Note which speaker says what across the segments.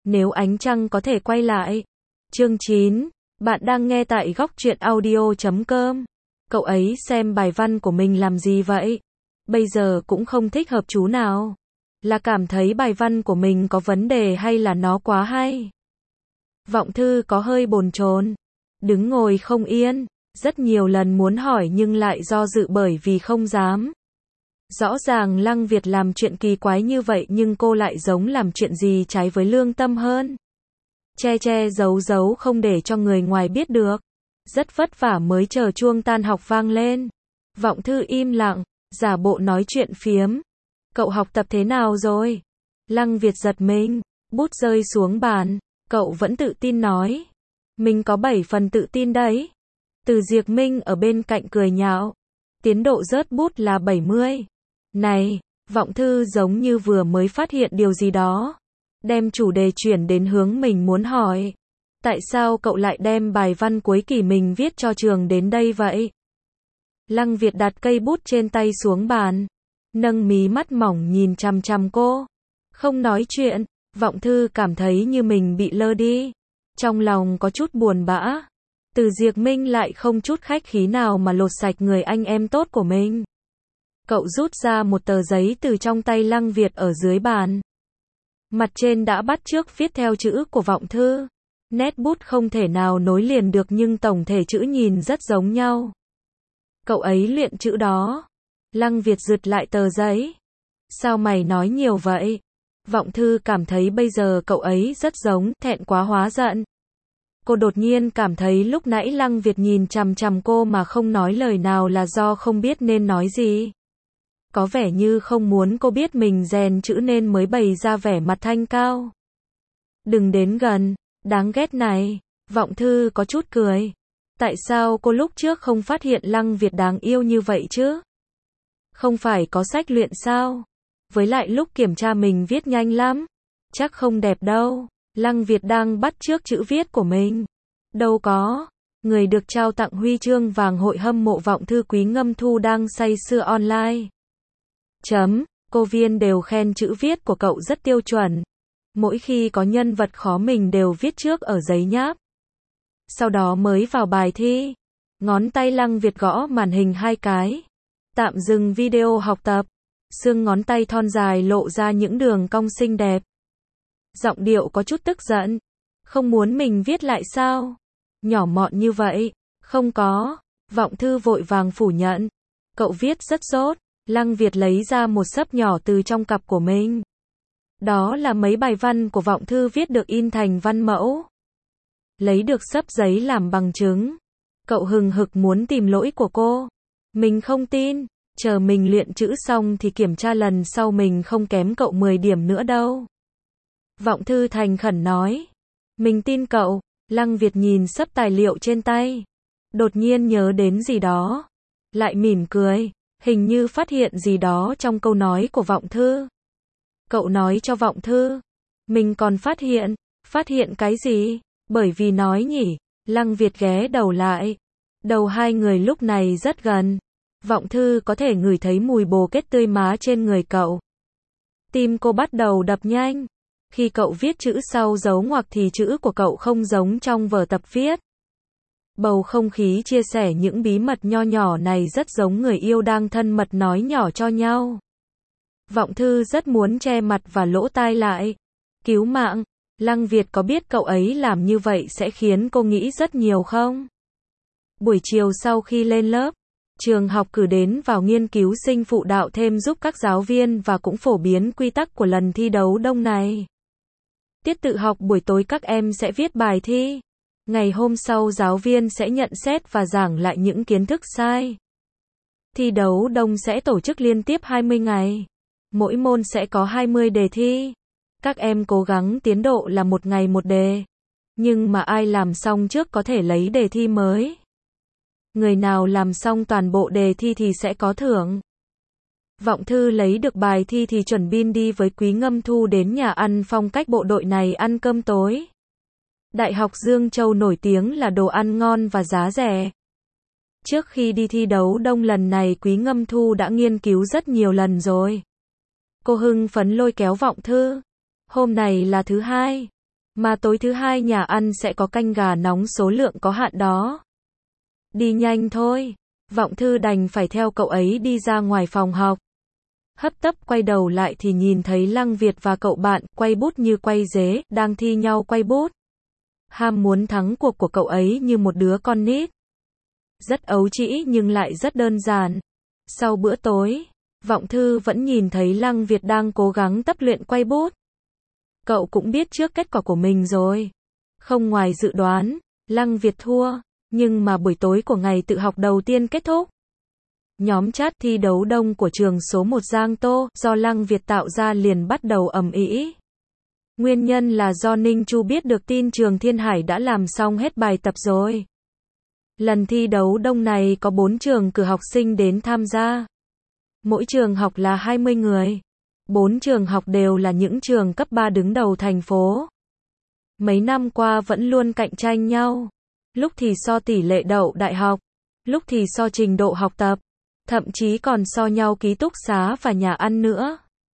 Speaker 1: Nếu ánh trăng có thể quay lại. Chương 9. Bạn đang nghe tại góc truyện audio.com. Cậu ấy xem bài văn của mình làm gì vậy? Bây giờ cũng không thích hợp chú nào. Là cảm thấy bài văn của mình có vấn đề hay là nó quá hay? Vọng Thư có hơi bồn chồn, đứng ngồi không yên, rất nhiều lần muốn hỏi nhưng lại do dự bởi vì không dám. Rõ ràng Lăng Việt làm chuyện kỳ quái như vậy nhưng cô lại giống làm chuyện gì trái với lương tâm hơn. Che che giấu giấu không để cho người ngoài biết được. Rất vất vả mới chờ chuông tan học vang lên. Vọng Thư im lặng, giả bộ nói chuyện phiếm. Cậu học tập thế nào rồi? Lăng Việt giật mình, bút rơi xuống bàn. Cậu vẫn tự tin nói. Mình có 7 phần tự tin đấy. Từ Diệc Minh ở bên cạnh cười nhạo. Tiến độ rớt bút là 70. Này, Vọng Thư giống như vừa mới phát hiện điều gì đó. Đem chủ đề chuyển đến hướng mình muốn hỏi. Tại sao cậu lại đem bài văn cuối kỳ mình viết cho trường đến đây vậy? Lăng Việt đặt cây bút trên tay xuống bàn. Nâng mí mắt mỏng nhìn chằm chằm cô. Không nói chuyện, Vọng Thư cảm thấy như mình bị lơ đi. Trong lòng có chút buồn bã. Từ Diệc Minh lại không chút khách khí nào mà lột sạch người anh em tốt của mình. Cậu rút ra một tờ giấy từ trong tay Lăng Việt ở dưới bàn. Mặt trên đã bắt chước viết theo chữ của Vọng Thư. Nét bút không thể nào nối liền được nhưng tổng thể chữ nhìn rất giống nhau. Cậu ấy luyện chữ đó. Lăng Việt giật lại tờ giấy. Sao mày nói nhiều vậy? Vọng Thư cảm thấy bây giờ cậu ấy rất giống, thẹn quá hóa giận. Cô đột nhiên cảm thấy lúc nãy Lăng Việt nhìn chằm chằm cô mà không nói lời nào là do không biết nên nói gì. Có vẻ như không muốn cô biết mình rèn chữ nên mới bày ra vẻ mặt thanh cao. Đừng đến gần, đáng ghét này. Vọng Thư có chút cười. Tại sao cô lúc trước không phát hiện Lăng Việt đáng yêu như vậy chứ? Không phải có sách luyện sao? Với lại lúc kiểm tra mình viết nhanh lắm. Chắc không đẹp đâu. Lăng Việt đang bắt chước chữ viết của mình. Đâu có. Người được trao tặng huy chương vàng hội hâm mộ Vọng Thư Quý Ngâm Thu đang say sưa online. Cô Viên đều khen chữ viết của cậu rất tiêu chuẩn. Mỗi khi có nhân vật khó mình đều viết trước ở giấy nháp. Sau đó mới vào bài thi. Ngón tay Lăng Việt gõ màn hình 2 cái. Tạm dừng video học tập. Xương ngón tay thon dài lộ ra những đường cong xinh đẹp. Giọng điệu có chút tức giận. Không muốn mình viết lại sao? Nhỏ mọn như vậy. Không có. Vọng Thư vội vàng phủ nhận. Cậu viết rất tốt. Lăng Việt lấy ra một xấp nhỏ từ trong cặp của mình. Đó là mấy bài văn của Vọng Thư viết được in thành văn mẫu. Lấy được xấp giấy làm bằng chứng. Cậu hừng hực muốn tìm lỗi của cô. Mình không tin. Chờ mình luyện chữ xong thì kiểm tra lần sau mình không kém cậu 10 điểm nữa đâu. Vọng Thư thành khẩn nói. Mình tin cậu. Lăng Việt nhìn xấp tài liệu trên tay. Đột nhiên nhớ đến gì đó. Lại mỉm cười. Hình như phát hiện gì đó trong câu nói của Vọng Thư. Cậu nói cho Vọng Thư. Mình còn phát hiện cái gì? Bởi vì nói nhỉ. Lăng Việt ghé đầu lại. Đầu hai người lúc này rất gần. Vọng Thư có thể ngửi thấy mùi bồ kết tươi má trên người cậu. Tim cô bắt đầu đập nhanh. Khi cậu viết chữ sau dấu ngoặc thì chữ của cậu không giống trong vở tập viết. Bầu không khí chia sẻ những bí mật nho nhỏ này rất giống người yêu đang thân mật nói nhỏ cho nhau. Vọng Thư rất muốn che mặt và lỗ tai lại. Cứu mạng, Lăng Việt có biết cậu ấy làm như vậy sẽ khiến cô nghĩ rất nhiều không? Buổi chiều sau khi lên lớp, trường học cử đến vào nghiên cứu sinh phụ đạo thêm giúp các giáo viên và cũng phổ biến quy tắc của lần thi đấu đông này. Tiết tự học buổi tối các em sẽ viết bài thi. Ngày hôm sau giáo viên sẽ nhận xét và giảng lại những kiến thức sai. Thi đấu đông sẽ tổ chức liên tiếp 20 ngày. Mỗi môn sẽ có 20 đề thi. Các em cố gắng tiến độ là một ngày một đề. Nhưng mà ai làm xong trước có thể lấy đề thi mới. Người nào làm xong toàn bộ đề thi thì sẽ có thưởng. Vọng Thư lấy được bài thi thì chuẩn bị đi với Quý Ngâm Thu đến nhà ăn phong cách bộ đội này ăn cơm tối. Đại học Dương Châu nổi tiếng là đồ ăn ngon và giá rẻ. Trước khi đi thi đấu đông lần này Quý Ngâm Thu đã nghiên cứu rất nhiều lần rồi. Cô hưng phấn lôi kéo Vọng Thư. Hôm này là thứ hai. Mà tối thứ hai nhà ăn sẽ có canh gà nóng số lượng có hạn đó. Đi nhanh thôi. Vọng Thư đành phải theo cậu ấy đi ra ngoài phòng học. Hấp tấp quay đầu lại thì nhìn thấy Lăng Việt và cậu bạn, quay bút như quay dế, đang thi nhau quay bút. Ham muốn thắng cuộc của cậu ấy như một đứa con nít. Rất ấu trĩ nhưng lại rất đơn giản. Sau bữa tối, Vọng Thư vẫn nhìn thấy Lăng Việt đang cố gắng tập luyện quay bút. Cậu cũng biết trước kết quả của mình rồi. Không ngoài dự đoán, Lăng Việt thua. Nhưng mà buổi tối của ngày tự học đầu tiên kết thúc. Nhóm chat thi đấu đông của trường số 1 Giang Tô, do Lăng Việt tạo ra liền bắt đầu ầm ĩ. Nguyên nhân là do Ninh Chu biết được tin trường Thiên Hải đã làm xong hết bài tập rồi. Lần thi đấu đông này có 4 trường cử học sinh đến tham gia. Mỗi trường học là 20 người. 4 trường học đều là những trường cấp 3 đứng đầu thành phố. Mấy năm qua vẫn luôn cạnh tranh nhau. Lúc thì so tỷ lệ đậu đại học, lúc thì so trình độ học tập, thậm chí còn so nhau ký túc xá và nhà ăn nữa.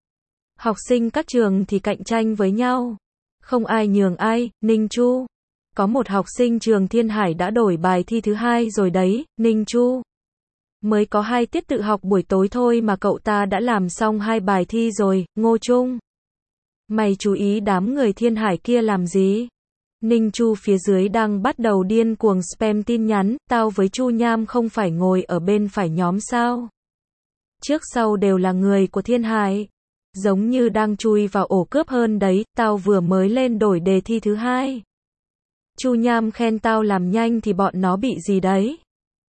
Speaker 1: Học sinh các trường thì cạnh tranh với nhau. Không ai nhường ai, Ninh Chu. Có một học sinh trường Thiên Hải đã đổi bài thi thứ hai rồi đấy, Ninh Chu. Mới có 2 tiết tự học buổi tối thôi mà cậu ta đã làm xong 2 bài thi rồi, Ngô Trung. Mày chú ý đám người Thiên Hải kia làm gì? Ninh Chu phía dưới đang bắt đầu điên cuồng spam tin nhắn, tao với Chu Nham không phải ngồi ở bên phải nhóm sao? Trước sau đều là người của Thiên Hải. Giống như đang chui vào ổ cướp hơn đấy, tao vừa mới lên đổi đề thi thứ hai. Chu Nham khen tao làm nhanh thì bọn nó bị gì đấy?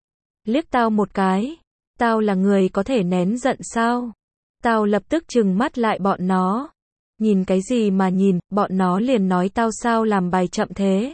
Speaker 1: Liếc tao một cái. Tao là người có thể nén giận sao? Tao lập tức trừng mắt lại bọn nó. Nhìn cái gì mà nhìn, bọn nó liền nói tao sao làm bài chậm thế.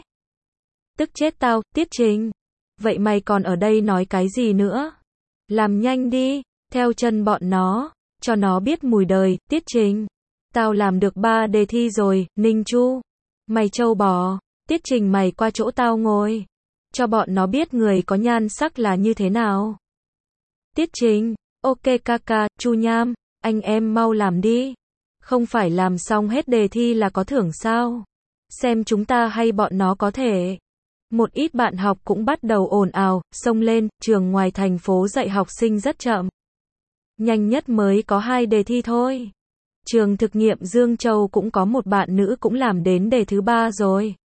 Speaker 1: Tức chết tao, Tiết Trình. Vậy mày còn ở đây nói cái gì nữa? Làm nhanh đi, theo chân bọn nó, cho nó biết mùi đời, Tiết Trình. Tao làm được 3 đề thi rồi, Ninh Chu. Mày trâu bò, Tiết Trình mày qua chỗ tao ngồi. Cho bọn nó biết người có nhan sắc là như thế nào. Tiết Trình, ok kaka, Chu Nham, anh em mau làm đi. Không phải làm xong hết đề thi là có thưởng sao? Xem chúng ta hay bọn nó có thể. Một ít bạn học cũng bắt đầu ồn ào, xông lên, trường ngoài thành phố dạy học sinh rất chậm. Nhanh nhất mới có 2 đề thi thôi. Trường thực nghiệm Dương Châu cũng có một bạn nữ cũng làm đến đề thứ 3 rồi.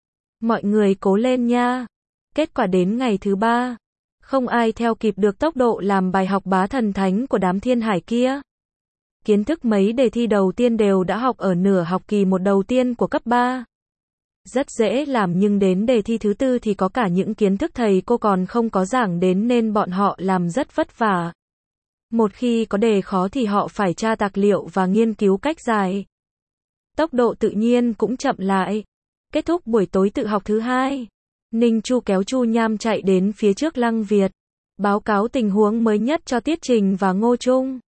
Speaker 1: Mọi người cố lên nha. Kết quả đến ngày thứ 3. Không ai theo kịp được tốc độ làm bài học bá thần thánh của đám Thiên Hải kia. Kiến thức mấy đề thi đầu tiên đều đã học ở nửa học kỳ 1 đầu tiên của cấp 3. Rất dễ làm nhưng đến đề thi thứ 4 thì có cả những kiến thức thầy cô còn không có giảng đến nên bọn họ làm rất vất vả. Một khi có đề khó thì họ phải tra tài liệu và nghiên cứu cách giải. Tốc độ tự nhiên cũng chậm lại. Kết thúc buổi tối tự học thứ 2. Ninh Chu kéo Chu Nham chạy đến phía trước Lăng Việt. Báo cáo tình huống mới nhất cho Tiết Trình và Ngô Trung.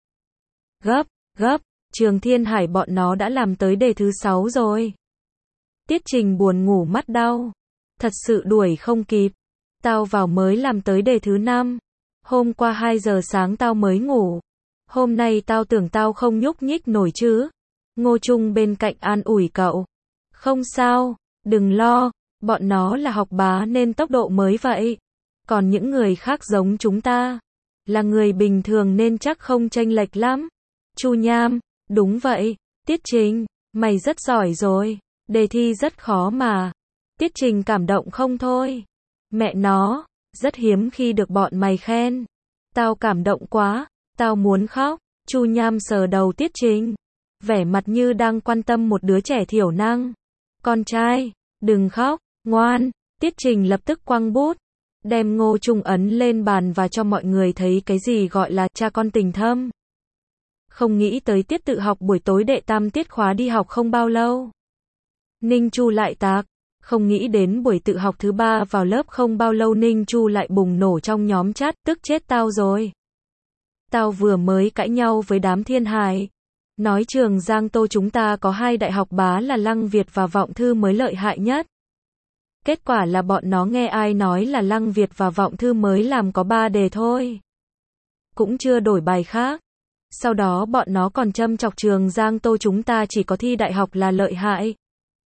Speaker 1: Gấp, trường Thiên Hải bọn nó đã làm tới đề thứ 6 rồi. Tiết Trình buồn ngủ mắt đau. Thật sự đuổi không kịp. Tao vào mới làm tới đề thứ 5. Hôm qua 2 giờ sáng tao mới ngủ. Hôm nay tao tưởng tao không nhúc nhích nổi chứ. Ngô Trung bên cạnh an ủi cậu. Không sao, đừng lo, bọn nó là học bá nên tốc độ mới vậy. Còn những người khác giống chúng ta, là người bình thường nên chắc không chênh lệch lắm. Chu Nham, đúng vậy. Tiết Trình, mày rất giỏi rồi. Đề thi rất khó mà. Tiết Trình cảm động không thôi. Mẹ nó, rất hiếm khi được bọn mày khen. Tao cảm động quá, tao muốn khóc. Chu Nham sờ đầu Tiết Trình, vẻ mặt như đang quan tâm một đứa trẻ thiểu năng. Con trai, đừng khóc, ngoan. Tiết Trình lập tức quăng bút, đem Ngô Trung ấn lên bàn và cho mọi người thấy cái gì gọi là cha con tình thâm. Không nghĩ tới tiết tự học buổi tối đệ tam tiết khóa đi học không bao lâu. Ninh Chu lại tạc. Không nghĩ đến buổi tự học thứ 3 vào lớp không bao lâu Ninh Chu lại bùng nổ trong nhóm chat, tức chết tao rồi. Tao vừa mới cãi nhau với đám Thiên Hải. Nói trường Giang Tô chúng ta có 2 đại học bá là Lăng Việt và Vọng Thư mới lợi hại nhất. Kết quả là bọn nó nghe ai nói là Lăng Việt và Vọng Thư mới làm có 3 đề thôi. Cũng chưa đổi bài khác. Sau đó bọn nó còn châm chọc trường Giang Tô chúng ta chỉ có thi đại học là lợi hại.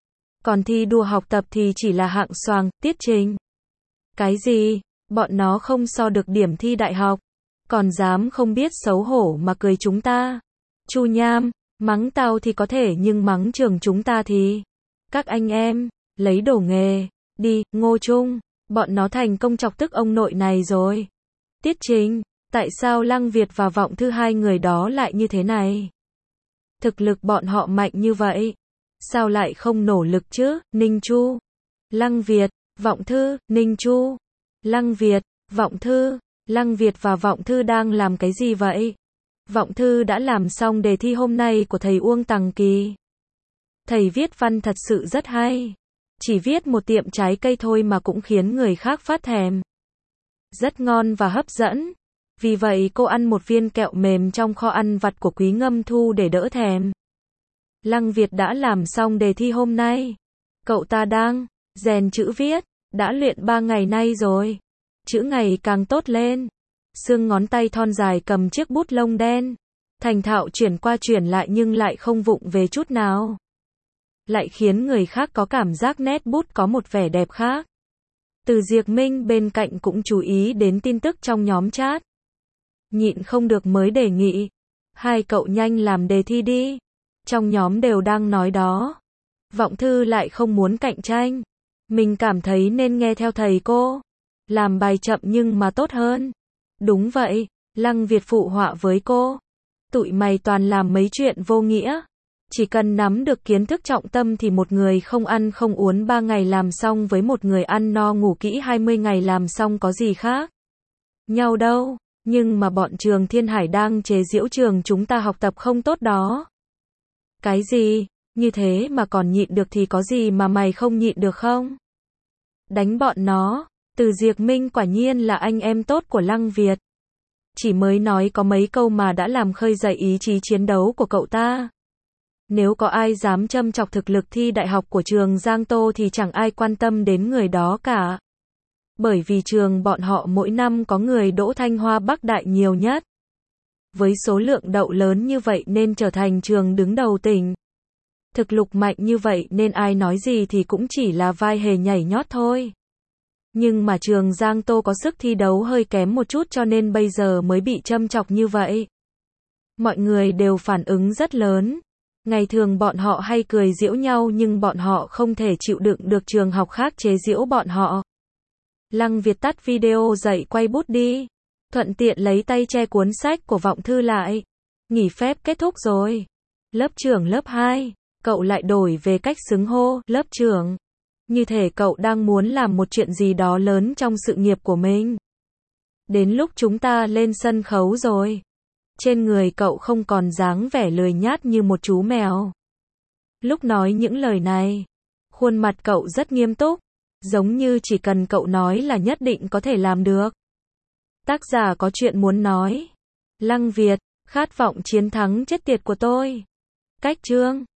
Speaker 1: Còn thi đua học tập thì chỉ là hạng xoàng, tiết trình. Cái gì? Bọn nó không so được điểm thi đại học. Còn dám không biết xấu hổ mà cười chúng ta. Chu Nham, mắng tao thì có thể nhưng mắng trường chúng ta thì. Các anh em, lấy đồ nghề. Đi, Ngô Trung. Bọn nó thành công chọc tức ông nội này rồi. Tiết trình, tại sao Lăng Việt và Vọng Thư hai người đó lại như thế này? Thực lực bọn họ mạnh như vậy. Sao lại không nỗ lực chứ? Ninh Chu, Lăng Việt, Vọng Thư, Ninh Chu, Lăng Việt, Vọng Thư. Lăng Việt và Vọng Thư đang làm cái gì vậy? Vọng Thư đã làm xong đề thi hôm nay của thầy Uông Tằng Kỳ. Thầy viết văn thật sự rất hay. Chỉ viết một tiệm trái cây thôi mà cũng khiến người khác phát thèm. Rất ngon và hấp dẫn. Vì vậy cô ăn một viên kẹo mềm trong kho ăn vặt của Quý Ngâm Thu để đỡ thèm. Lăng Việt đã làm xong đề thi hôm nay. Cậu ta đang rèn chữ viết, đã luyện 3 ngày nay rồi. Chữ ngày càng tốt lên. Xương ngón tay thon dài cầm chiếc bút lông đen. Thành thạo chuyển qua chuyển lại nhưng lại không vụng về chút nào. Lại khiến người khác có cảm giác nét bút có một vẻ đẹp khác. Từ Diệc Minh bên cạnh cũng chú ý đến tin tức trong nhóm chat. Nhịn không được mới đề nghị. Hai cậu nhanh làm đề thi đi. Trong nhóm đều đang nói đó. Vọng Thư lại không muốn cạnh tranh. Mình cảm thấy nên nghe theo thầy cô. Làm bài chậm nhưng mà tốt hơn. Đúng vậy, Lăng Việt phụ họa với cô. Tụi mày toàn làm mấy chuyện vô nghĩa. Chỉ cần nắm được kiến thức trọng tâm thì một người không ăn không uống 3 ngày làm xong với một người ăn no ngủ kỹ 20 ngày làm xong có gì khác nhau đâu. Nhưng mà bọn trường Thiên Hải đang chế giễu trường chúng ta học tập không tốt đó. Cái gì? Như thế mà còn nhịn được thì có gì mà mày không nhịn được không? Đánh bọn nó. Từ Diệc Minh quả nhiên là anh em tốt của Lăng Việt. Chỉ mới nói có mấy câu mà đã làm khơi dậy ý chí chiến đấu của cậu ta. Nếu có ai dám châm chọc thực lực thi đại học của trường Giang Tô thì chẳng ai quan tâm đến người đó cả. Bởi vì trường bọn họ mỗi năm có người đỗ Thanh Hoa Bắc Đại nhiều nhất. Với số lượng đậu lớn như vậy nên trở thành trường đứng đầu tỉnh. Thực lực mạnh như vậy nên ai nói gì thì cũng chỉ là vai hề nhảy nhót thôi. Nhưng mà trường Giang Tô có sức thi đấu hơi kém một chút cho nên bây giờ mới bị châm chọc như vậy. Mọi người đều phản ứng rất lớn. Ngày thường bọn họ hay cười giễu nhau nhưng bọn họ không thể chịu đựng được trường học khác chế giễu bọn họ. Lăng Việt tắt video dậy quay bút đi. Thuận tiện lấy tay che cuốn sách của Vọng Thư lại. Nghỉ phép kết thúc rồi. Lớp trưởng lớp 2. Cậu lại đổi về cách xưng hô, lớp trưởng. Như thể cậu đang muốn làm một chuyện gì đó lớn trong sự nghiệp của mình. Đến lúc chúng ta lên sân khấu rồi. Trên người cậu không còn dáng vẻ lười nhát như một chú mèo. Lúc nói những lời này, khuôn mặt cậu rất nghiêm túc. Giống như chỉ cần cậu nói là nhất định có thể làm được. Tác giả có chuyện muốn nói. Lăng Việt, khát vọng chiến thắng chết tiệt của tôi. Cách chương